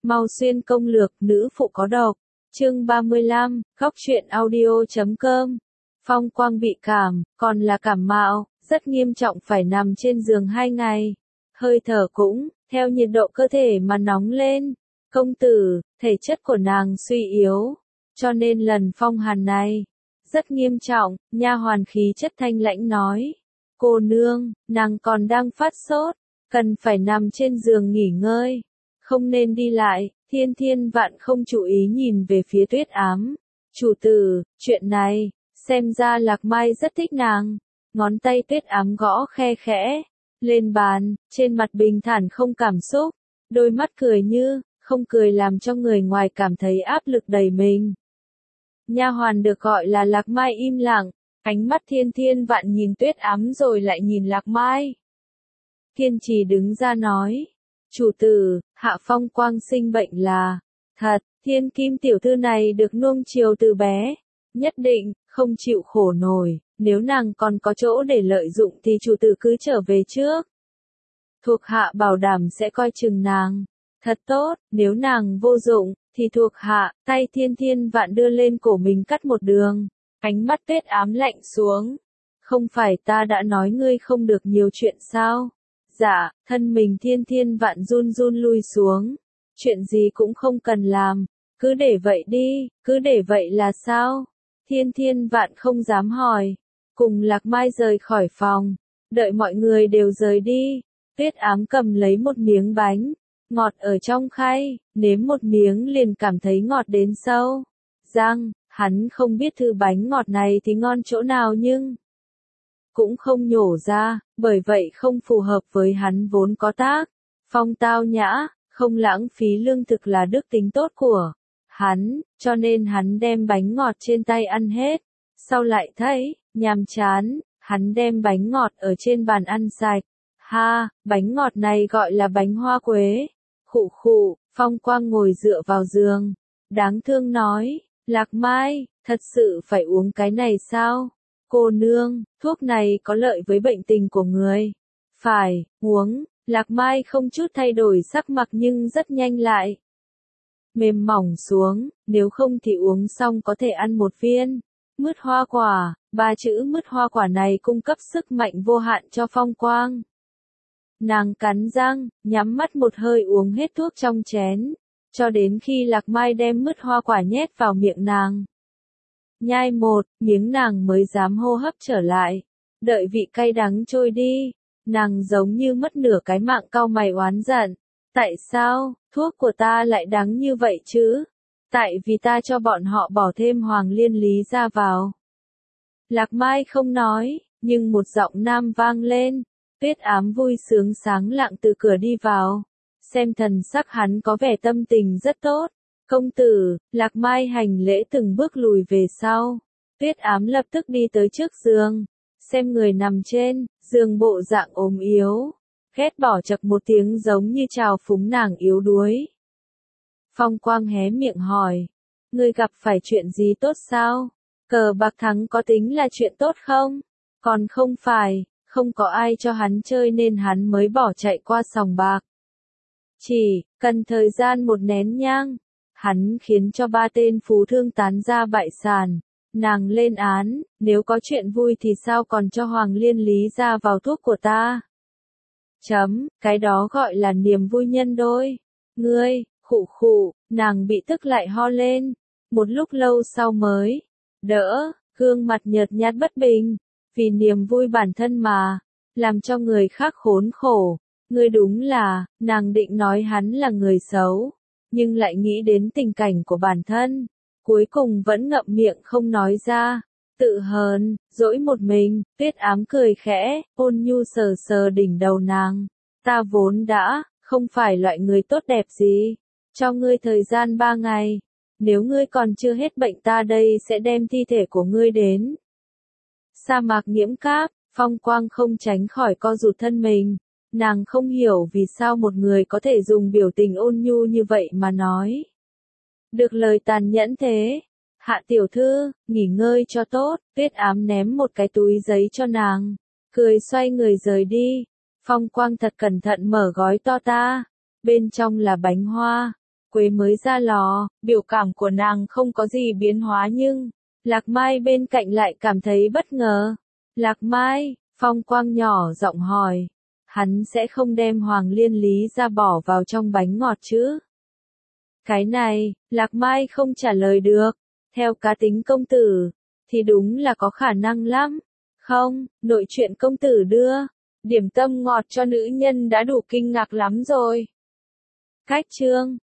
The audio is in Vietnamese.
Mau xuyên công lược, nữ phụ có độc. Chương 35, góc truyện audio.com. Phong Quang bị cảm, còn là cảm mạo, rất nghiêm trọng, phải nằm trên giường 2 ngày. Hơi thở cũng, theo nhiệt độ cơ thể mà nóng lên. Công tử, thể chất của nàng suy yếu, cho nên lần phong hàn này rất nghiêm trọng. Nha hoàn khí chất thanh lãnh nói. Cô nương, nàng còn đang phát sốt, cần phải nằm trên giường nghỉ ngơi, không nên đi lại. Thiên Vạn không chú ý nhìn về phía Tuyết Ám. Chủ tử, chuyện này, xem ra Lạc Mai rất thích nàng. Ngón tay Tuyết Ám gõ khe khẽ lên bàn, trên mặt bình thản không cảm xúc, đôi mắt cười như không cười, làm cho người ngoài cảm thấy áp lực đầy mình. Nha hoàn được gọi là Lạc Mai im lặng, ánh mắt Thiên Vạn nhìn Tuyết Ám rồi lại nhìn Lạc Mai. Kiên trì đứng ra nói. Chủ tử, Hạ Phong Quang sinh bệnh là thật. Thiên Kim tiểu thư này được nuông chiều từ bé, nhất định không chịu khổ nổi. Nếu nàng còn có chỗ để lợi dụng thì chủ tử cứ trở về trước. Thuộc hạ bảo đảm sẽ coi chừng nàng thật tốt. Nếu nàng vô dụng thì thuộc hạ. Tay Thiên Vạn đưa lên cổ mình cắt một đường. Ánh mắt Tuyết Ám lạnh xuống. Không phải ta đã nói ngươi không được nhiều chuyện sao? Dạ, thân mình Thiên Vạn run run lui xuống. Chuyện gì cũng không cần làm, cứ để vậy đi. Cứ để vậy là sao? Thiên Vạn không dám hỏi. Cùng Lạc Mai rời khỏi phòng, đợi mọi người đều rời đi. Tuyết Ám cầm lấy một miếng bánh ngọt ở trong khay, nếm một miếng liền cảm thấy ngọt đến sâu răng. Hắn không biết thứ bánh ngọt này thì ngon chỗ nào nhưng cũng không nhổ ra, bởi vậy không phù hợp với hắn vốn có tác phong tao nhã, không lãng phí lương thực là đức tính tốt của hắn, cho nên hắn đem bánh ngọt trên tay ăn hết. Sau lại thấy nhàm chán, hắn đem bánh ngọt ở trên bàn ăn sạch. Ha, bánh ngọt này gọi là bánh hoa quế. Khụ khụ, Phong Quang ngồi dựa vào giường, đáng thương nói. Lạc Mai, thật sự phải uống cái này sao? Cô nương, thuốc này có lợi với bệnh tình của người. Phải, uống. Lạc Mai không chút thay đổi sắc mặt nhưng rất nhanh lại mềm mỏng xuống. Nếu không thì uống xong có thể ăn một viên mứt hoa quả. 3 chữ mứt hoa quả này cung cấp sức mạnh vô hạn cho Phong Quang. Nàng cắn răng, nhắm mắt một hơi uống hết thuốc trong chén, cho đến khi Lạc Mai đem mứt hoa quả nhét vào miệng nàng. Nhai một miếng nàng mới dám hô hấp trở lại. Đợi vị cay đắng trôi đi, nàng giống như mất nửa cái mạng, cau mày oán giận. Tại sao, thuốc của ta lại đắng như vậy chứ? Tại vì ta cho bọn họ bỏ thêm hoàng liên lý ra vào. Lạc Mai không nói, nhưng một giọng nam vang lên. Tuyết Ám vui sướng sáng lạng từ cửa đi vào. Xem thần sắc hắn có vẻ tâm tình rất tốt. Công tử, Lạc Mai hành lễ từng bước lùi về sau. Tuyết Ám lập tức đi tới trước giường, xem người nằm trên giường bộ dạng ốm yếu, ghét bỏ chậc một tiếng giống như trào phúng nàng yếu đuối. Phong Quang hé miệng hỏi, ngươi gặp phải chuyện gì tốt sao? Cờ bạc thắng có tính là chuyện tốt không? Còn không phải, không có ai cho hắn chơi nên hắn mới bỏ chạy qua sòng bạc. Chỉ cần thời gian một nén nhang, hắn khiến cho 3 tên phú thương tán ra bại sản. Nàng lên án, nếu có chuyện vui thì sao còn cho hoàng liên lý ra vào thuốc của ta? Cái đó gọi là niềm vui nhân đôi. Ngươi, khụ khụ, nàng bị tức lại ho lên. Một lúc lâu sau mới đỡ, gương mặt nhợt nhạt bất bình. Vì niềm vui bản thân mà làm cho người khác khốn khổ. Ngươi đúng là, nàng định nói hắn là người xấu, nhưng lại nghĩ đến tình cảnh của bản thân, cuối cùng vẫn ngậm miệng không nói ra. Tự hờn, dỗi một mình. Tuyết Ám cười khẽ, ôn nhu sờ sờ đỉnh đầu nàng. Ta vốn đã không phải loại người tốt đẹp gì. Cho ngươi thời gian 3 ngày. Nếu ngươi còn chưa hết bệnh ta đây sẽ đem thi thể của ngươi đến sa mạc Nhiễm Cáp. Phong Quang không tránh khỏi co rụt thân mình. Nàng không hiểu vì sao một người có thể dùng biểu tình ôn nhu như vậy mà nói được lời tàn nhẫn thế. Hạ tiểu thư, nghỉ ngơi cho tốt. Tuyết Ám ném một cái túi giấy cho nàng, cười xoay người rời đi. Phong Quang thật cẩn thận mở gói to ta, bên trong là bánh hoa quế mới ra lò, biểu cảm của nàng không có gì biến hóa nhưng, Lạc Mai bên cạnh lại cảm thấy bất ngờ. Lạc Mai, Phong Quang nhỏ giọng hỏi, hắn sẽ không đem Hoàng Liên Lý ra bỏ vào trong bánh ngọt chứ? Cái này, Lạc Mai không trả lời được. Theo cá tính công tử, thì đúng là có khả năng lắm. Không, nội chuyện công tử đưa, điểm tâm ngọt cho nữ nhân đã đủ kinh ngạc lắm rồi. Cách chương